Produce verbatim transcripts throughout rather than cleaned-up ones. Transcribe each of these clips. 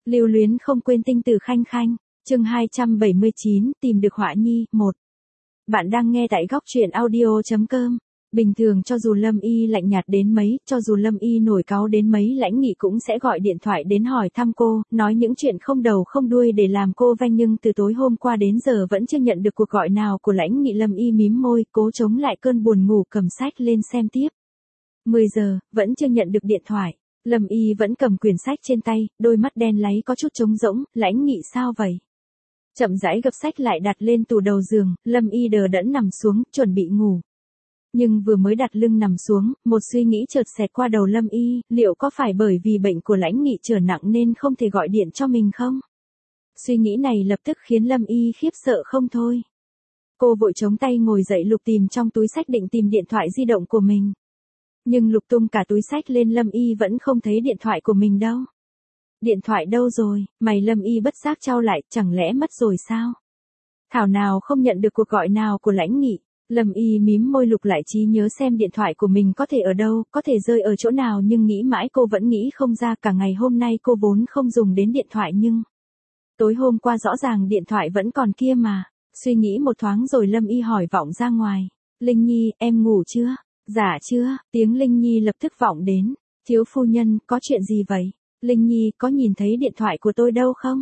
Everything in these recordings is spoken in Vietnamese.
Lưu luyến không quên tinh tử khanh khanh, chương hai trăm bảy mươi chín, tìm được họa nhi, một. Bạn đang nghe tại góc truyện audio.com. Bình thường cho dù Lâm Y lạnh nhạt đến mấy, cho dù Lâm Y nổi cáu đến mấy, Lãnh Nghị cũng sẽ gọi điện thoại đến hỏi thăm cô, nói những chuyện không đầu không đuôi để làm cô vanh, nhưng từ tối hôm qua đến giờ vẫn chưa nhận được cuộc gọi nào của Lãnh Nghị. Lâm Y mím môi, cố chống lại cơn buồn ngủ, cầm sách lên xem tiếp. mười giờ, vẫn chưa nhận được điện thoại. Lâm Y vẫn cầm quyển sách trên tay, đôi mắt đen láy có chút trống rỗng. Lãnh Nghị sao vậy? Chậm rãi gập sách lại đặt lên tủ đầu giường, Lâm Y đờ đẫn nằm xuống, chuẩn bị ngủ. Nhưng vừa mới đặt lưng nằm xuống, một suy nghĩ chợt xẹt qua đầu Lâm Y, liệu có phải bởi vì bệnh của Lãnh Nghị trở nặng nên không thể gọi điện cho mình không? Suy nghĩ này lập tức khiến Lâm Y khiếp sợ không thôi. Cô vội chống tay ngồi dậy lục tìm trong túi sách định tìm điện thoại di động của mình. Nhưng lục tung cả túi sách lên, Lâm Y vẫn không thấy điện thoại của mình đâu. Điện thoại đâu rồi? Mày Lâm Y bất giác chau lại, chẳng lẽ mất rồi sao? Thảo nào không nhận được cuộc gọi nào của Lãnh Nghị. Lâm Y mím môi lục lại trí nhớ xem điện thoại của mình có thể ở đâu, có thể rơi ở chỗ nào, nhưng nghĩ mãi cô vẫn nghĩ không ra. Cả ngày hôm nay cô vốn không dùng đến điện thoại nhưng tối hôm qua rõ ràng điện thoại vẫn còn kia mà. Suy nghĩ một thoáng rồi Lâm Y hỏi vọng ra ngoài. Linh Nhi, em ngủ chưa? Dạ chưa, tiếng Linh Nhi lập tức vọng đến. Thiếu phu nhân, có chuyện gì vậy? Linh Nhi, có nhìn thấy điện thoại của tôi đâu không?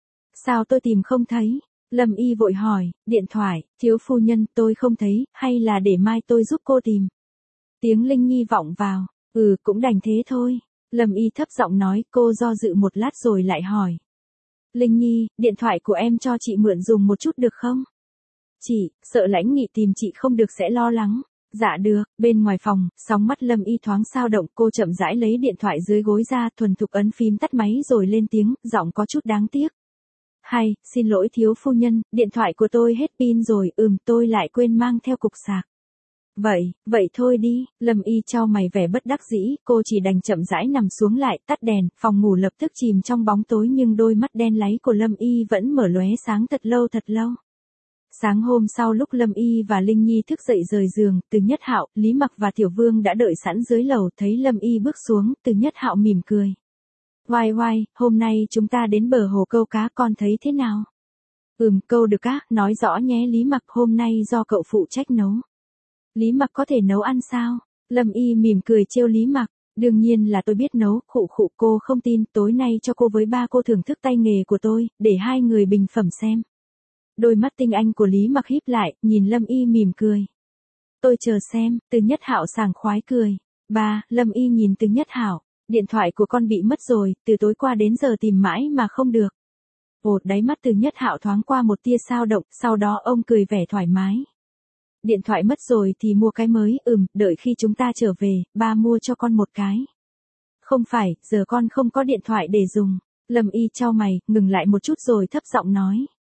Sao tôi tìm không thấy? Lâm Y vội hỏi, điện thoại, thiếu phu nhân, tôi không thấy, hay là để mai tôi giúp cô tìm? Tiếng Linh Nhi vọng vào, ừ, cũng đành thế thôi. Lâm Y thấp giọng nói, cô do dự một lát rồi lại hỏi. Linh Nhi, điện thoại của em cho chị mượn dùng một chút được không? Chị, sợ Lãnh Nghị tìm chị không được sẽ lo lắng. Dạ được. Bên ngoài phòng, sóng mắt Lâm Y thoáng sao động, cô chậm rãi lấy điện thoại dưới gối ra, thuần thục ấn phím tắt máy rồi lên tiếng, giọng có chút đáng tiếc. Hay, xin lỗi thiếu phu nhân, điện thoại của tôi hết pin rồi, ừm, tôi lại quên mang theo cục sạc. Vậy, vậy thôi đi. Lâm Y chau mày vẻ bất đắc dĩ, cô chỉ đành chậm rãi nằm xuống lại, tắt đèn, phòng ngủ lập tức chìm trong bóng tối, nhưng đôi mắt đen láy của Lâm Y vẫn mở lóe sáng thật lâu thật lâu. Sáng hôm sau lúc Lâm Y và Linh Nhi thức dậy rời giường, Từ Nhất Hạo, Lý Mặc và Tiểu Vương đã đợi sẵn dưới lầu, thấy Lâm Y bước xuống, Từ Nhất Hạo mỉm cười. Oai oai, hôm nay chúng ta đến bờ hồ câu cá, con thấy thế nào? Ừm, câu được á, nói rõ nhé. Lý Mặc, hôm nay do cậu phụ trách nấu. Lý Mặc có thể nấu ăn sao? Lâm Y mỉm cười trêu Lý Mặc. Đương nhiên là tôi biết nấu, khụ khụ, cô không tin, tối nay cho cô với ba cô thưởng thức tay nghề của tôi, để hai người bình phẩm xem. Đôi mắt tinh anh của Lý Mặc híp lại, nhìn Lâm Y mỉm cười. Tôi chờ xem. Từ Nhất Hạo sảng khoái cười. Ba, Lâm Y nhìn Từ Nhất Hạo. Điện thoại của con bị mất rồi, từ tối qua đến giờ tìm mãi mà không được. Ồ, đáy mắt Từ Nhất Hạo thoáng qua một tia sao động, sau đó ông cười vẻ thoải mái. Điện thoại mất rồi thì mua cái mới, ừm, đợi khi chúng ta trở về, ba mua cho con một cái. Không phải, giờ con không có điện thoại để dùng. Lâm Y chau mày, ngừng lại một chút rồi thấp giọng nói.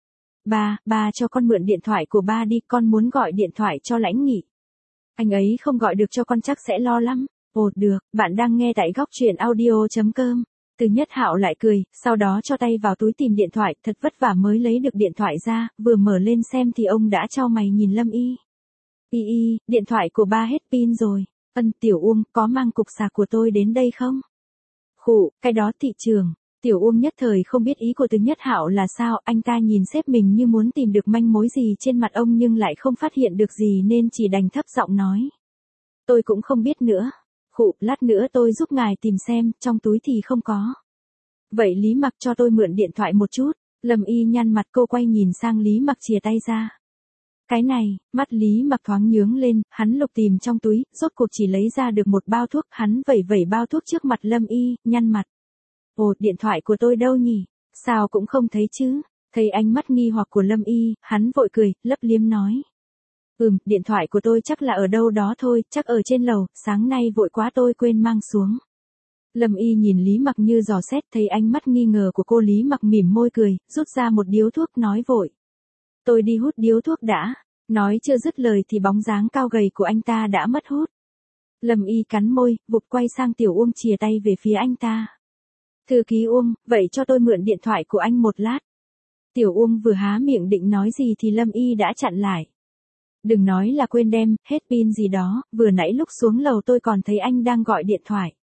Ba, ba cho con mượn điện thoại của ba đi, con muốn gọi điện thoại cho Lãnh Nghị. Anh ấy không gọi được cho con chắc sẽ lo lắm. Ồ, được, bạn đang nghe tại góc truyện audio.com. Từ Nhất Hạo lại cười, sau đó cho tay vào túi tìm điện thoại, thật vất vả mới lấy được điện thoại ra, vừa mở lên xem thì ông đã chau mày nhìn Lâm Y. Y y, điện thoại của ba hết pin rồi. Ân, Tiểu Uông, có mang cục sạc của tôi đến đây không? Khụ, cái đó thị trường. Tiểu Uông nhất thời không biết ý của Từ Nhất Hạo là sao, anh ta nhìn sếp mình như muốn tìm được manh mối gì trên mặt ông nhưng lại không phát hiện được gì nên chỉ đành thấp giọng nói. Tôi cũng không biết nữa. Khụ, lát nữa tôi giúp ngài tìm xem, trong túi thì không có. Vậy Lý Mặc cho tôi mượn điện thoại một chút. Lâm Y nhăn mặt, cô quay nhìn sang Lý Mặc chìa tay ra. Cái này, mắt Lý Mặc thoáng nhướng lên, hắn lục tìm trong túi, rốt cuộc chỉ lấy ra được một bao thuốc, hắn vẩy vẩy bao thuốc trước mặt Lâm Y, nhăn mặt. Ồ, điện thoại của tôi đâu nhỉ? Sao cũng không thấy chứ? Thấy ánh mắt nghi hoặc của Lâm Y, hắn vội cười, lấp liếm nói. Ừm, điện thoại của tôi chắc là ở đâu đó thôi, chắc ở trên lầu, sáng nay vội quá tôi quên mang xuống. Lâm Y nhìn Lý Mặc như dò xét, thấy ánh mắt nghi ngờ của cô, Lý Mặc mỉm môi cười, rút ra một điếu thuốc nói vội. Tôi đi hút điếu thuốc đã. Nói chưa dứt lời thì bóng dáng cao gầy của anh ta đã mất hút. Lâm Y cắn môi, vụt quay sang Tiểu Uông chìa tay về phía anh ta. Thư ký Uông, vậy cho tôi mượn điện thoại của anh một lát. Tiểu Uông vừa há miệng định nói gì thì Lâm Y đã chặn lại. Đừng nói là quên đem, hết pin gì đó, vừa nãy lúc xuống lầu tôi còn thấy anh đang gọi điện thoại.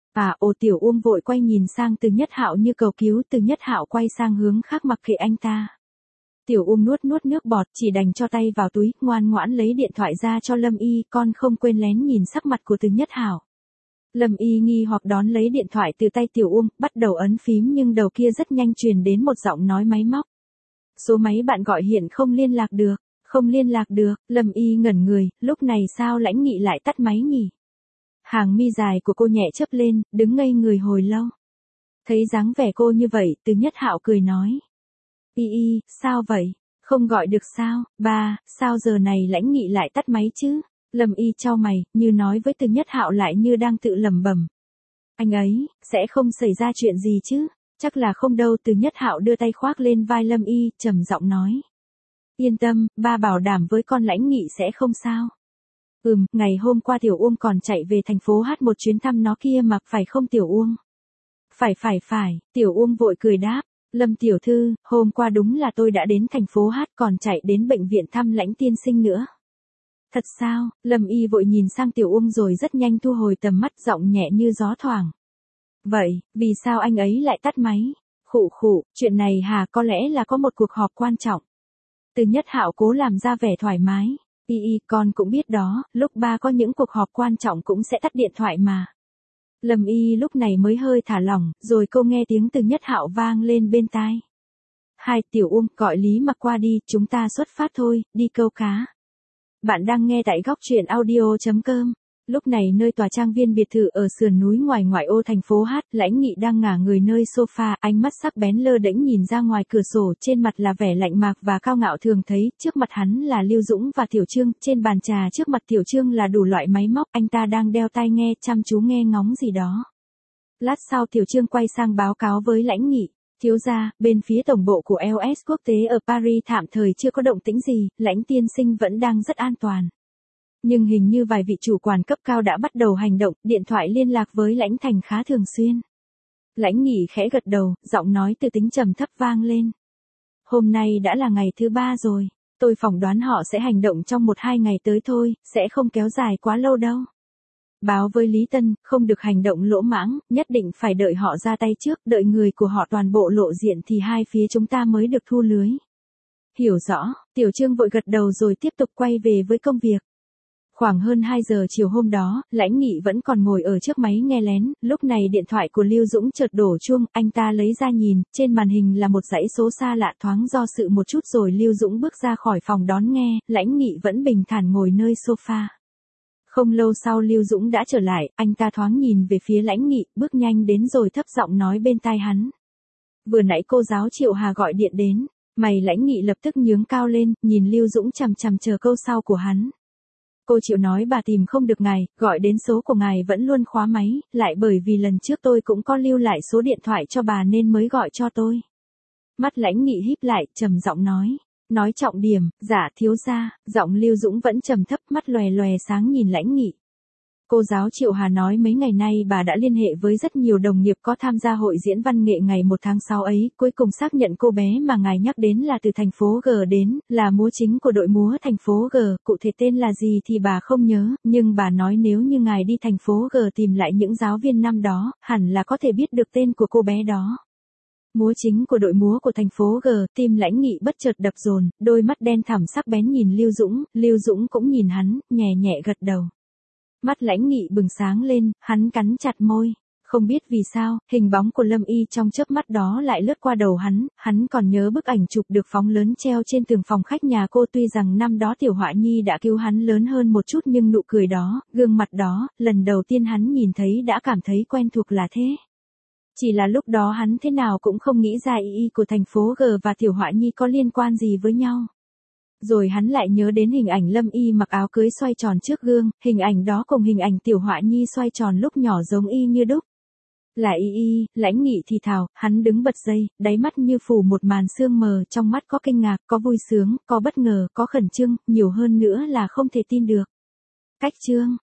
À, ồ, Tiểu Uông vội quay nhìn sang Từ Nhất Hạo như cầu cứu, Từ Nhất Hạo quay sang hướng khác mặc kệ anh ta. Tiểu Uông nuốt nuốt nước bọt, chỉ đành cho tay vào túi, ngoan ngoãn lấy điện thoại ra cho Lâm Y, con không quên lén nhìn sắc mặt của Từ Nhất Hạo. Lâm Y nghi hoặc đón lấy điện thoại từ tay Tiểu Uông, bắt đầu ấn phím nhưng đầu kia rất nhanh truyền đến một giọng nói máy móc. Số máy bạn gọi hiện không liên lạc được, không liên lạc được, Lâm Y ngẩn người, lúc này sao Lãnh Nghị lại tắt máy nhỉ? Hàng mi dài của cô nhẹ chớp lên, đứng ngây người hồi lâu. Thấy dáng vẻ cô như vậy, Từ Nhất Hạo cười nói. Y y, sao vậy? Không gọi được sao? Ba, sao giờ này Lãnh Nghị lại tắt máy chứ? Lâm Y chau mày, như nói với Từ Nhất Hạo lại như đang tự lẩm bẩm. Anh ấy, sẽ không xảy ra chuyện gì chứ? Chắc là không đâu. Từ Nhất Hạo đưa tay khoác lên vai Lâm Y, trầm giọng nói. Yên tâm, ba bảo đảm với con Lãnh Nghị sẽ không sao. Ừm, ngày hôm qua Tiểu Uông còn chạy về thành phố hát một chuyến thăm nó kia mà, phải không Tiểu Uông? Phải phải phải, Tiểu Uông vội cười đáp. Lâm tiểu thư, hôm qua đúng là tôi đã đến thành phố hát còn chạy đến bệnh viện thăm Lãnh tiên sinh nữa. Thật sao? Lâm Y vội nhìn sang Tiểu Uông rồi rất nhanh thu hồi tầm mắt, giọng nhẹ như gió thoảng. Vậy, vì sao anh ấy lại tắt máy? Khụ khụ, chuyện này hà, có lẽ là có một cuộc họp quan trọng. Từ Nhất Hạo cố làm ra vẻ thoải mái. Y y, con cũng biết đó, lúc ba có những cuộc họp quan trọng cũng sẽ tắt điện thoại mà. Lâm Y lúc này mới hơi thả lỏng, rồi cô nghe tiếng Từ Nhất Hạo vang lên bên tai. Hai, Tiểu Uông, gọi Lý Mặc qua đi, chúng ta xuất phát thôi, đi câu cá. Bạn đang nghe tại góc truyện audio chấm com. Lúc này nơi tòa trang viên biệt thự ở sườn núi ngoài ngoại ô thành phố Hát, Lãnh Nghị đang ngả người nơi sofa, ánh mắt sắc bén lơ đễnh nhìn ra ngoài cửa sổ, trên mặt là vẻ lạnh mạc và cao ngạo thường thấy, trước mặt hắn là Lưu Dũng và Tiểu Trương, trên bàn trà trước mặt Tiểu Trương là đủ loại máy móc, anh ta đang đeo tai nghe, chăm chú nghe ngóng gì đó. Lát sau Tiểu Trương quay sang báo cáo với Lãnh Nghị. Thiếu gia, bên phía tổng bộ của lờ ét quốc tế ở Paris tạm thời chưa có động tĩnh gì, Lãnh tiên sinh vẫn đang rất an toàn. Nhưng hình như vài vị chủ quản cấp cao đã bắt đầu hành động, điện thoại liên lạc với Lãnh Thành khá thường xuyên. Lãnh Nghị khẽ gật đầu, giọng nói từ tính trầm thấp vang lên. Hôm nay đã là ngày thứ ba rồi, tôi phỏng đoán họ sẽ hành động trong một hai ngày tới thôi, sẽ không kéo dài quá lâu đâu. Báo với Lý Tân, không được hành động lỗ mãng, nhất định phải đợi họ ra tay trước, đợi người của họ toàn bộ lộ diện thì hai phía chúng ta mới được thu lưới. Hiểu rõ, Tiểu Trương vội gật đầu rồi tiếp tục quay về với công việc. Khoảng hơn hai giờ chiều hôm đó, Lãnh Nghị vẫn còn ngồi ở trước máy nghe lén, lúc này điện thoại của Lưu Dũng chợt đổ chuông, anh ta lấy ra nhìn, trên màn hình là một dãy số xa lạ, thoáng do sự một chút rồi Lưu Dũng bước ra khỏi phòng đón nghe, Lãnh Nghị vẫn bình thản ngồi nơi sofa. Không lâu sau Lưu Dũng đã trở lại, anh ta thoáng nhìn về phía Lãnh Nghị, bước nhanh đến rồi thấp giọng nói bên tai hắn. Vừa nãy cô giáo Triệu Hà gọi điện đến, mày Lãnh Nghị lập tức nhướng cao lên, nhìn Lưu Dũng chằm chằm chờ câu sau của hắn. Cô Triệu nói bà tìm không được ngài, gọi đến số của ngài vẫn luôn khóa máy, lại bởi vì lần trước tôi cũng có lưu lại số điện thoại cho bà nên mới gọi cho tôi. Mắt Lãnh Nghị híp lại, trầm giọng nói. Nói trọng điểm, dạ thiếu gia, giọng Lưu Dũng vẫn trầm thấp, mắt lòe lòe sáng nhìn Lãnh Nghị. Cô giáo Triệu Hà nói mấy ngày nay bà đã liên hệ với rất nhiều đồng nghiệp có tham gia hội diễn văn nghệ ngày một tháng sáu ấy, cuối cùng xác nhận cô bé mà ngài nhắc đến là từ thành phố G đến, là múa chính của đội múa thành phố G, cụ thể tên là gì thì bà không nhớ, nhưng bà nói nếu như ngài đi thành phố G tìm lại những giáo viên năm đó, hẳn là có thể biết được tên của cô bé đó. Múa chính của đội múa của thành phố G, tim Lãnh Nghị bất chợt đập dồn, đôi mắt đen thẳm sắc bén nhìn Lưu Dũng, Lưu Dũng cũng nhìn hắn, nhẹ nhẹ gật đầu. Mắt Lãnh Nghị bừng sáng lên, hắn cắn chặt môi. Không biết vì sao, hình bóng của Lâm Y trong chớp mắt đó lại lướt qua đầu hắn, hắn còn nhớ bức ảnh chụp được phóng lớn treo trên tường phòng khách nhà cô, tuy rằng năm đó Tiểu Họa Nhi đã cứu hắn lớn hơn một chút nhưng nụ cười đó, gương mặt đó, lần đầu tiên hắn nhìn thấy đã cảm thấy quen thuộc là thế. Chỉ là lúc đó hắn thế nào cũng không nghĩ ra ý y của thành phố G và Tiểu Họa Nhi có liên quan gì với nhau. Rồi hắn lại nhớ đến hình ảnh Lâm Y mặc áo cưới xoay tròn trước gương, hình ảnh đó cùng hình ảnh Tiểu Họa Nhi xoay tròn lúc nhỏ giống y như đúc. Là y y, Lãnh Nghị thì thào, hắn đứng bật dậy, đáy mắt như phủ một màn sương mờ, trong mắt có kinh ngạc, có vui sướng, có bất ngờ, có khẩn trương, nhiều hơn nữa là không thể tin được. Cách chương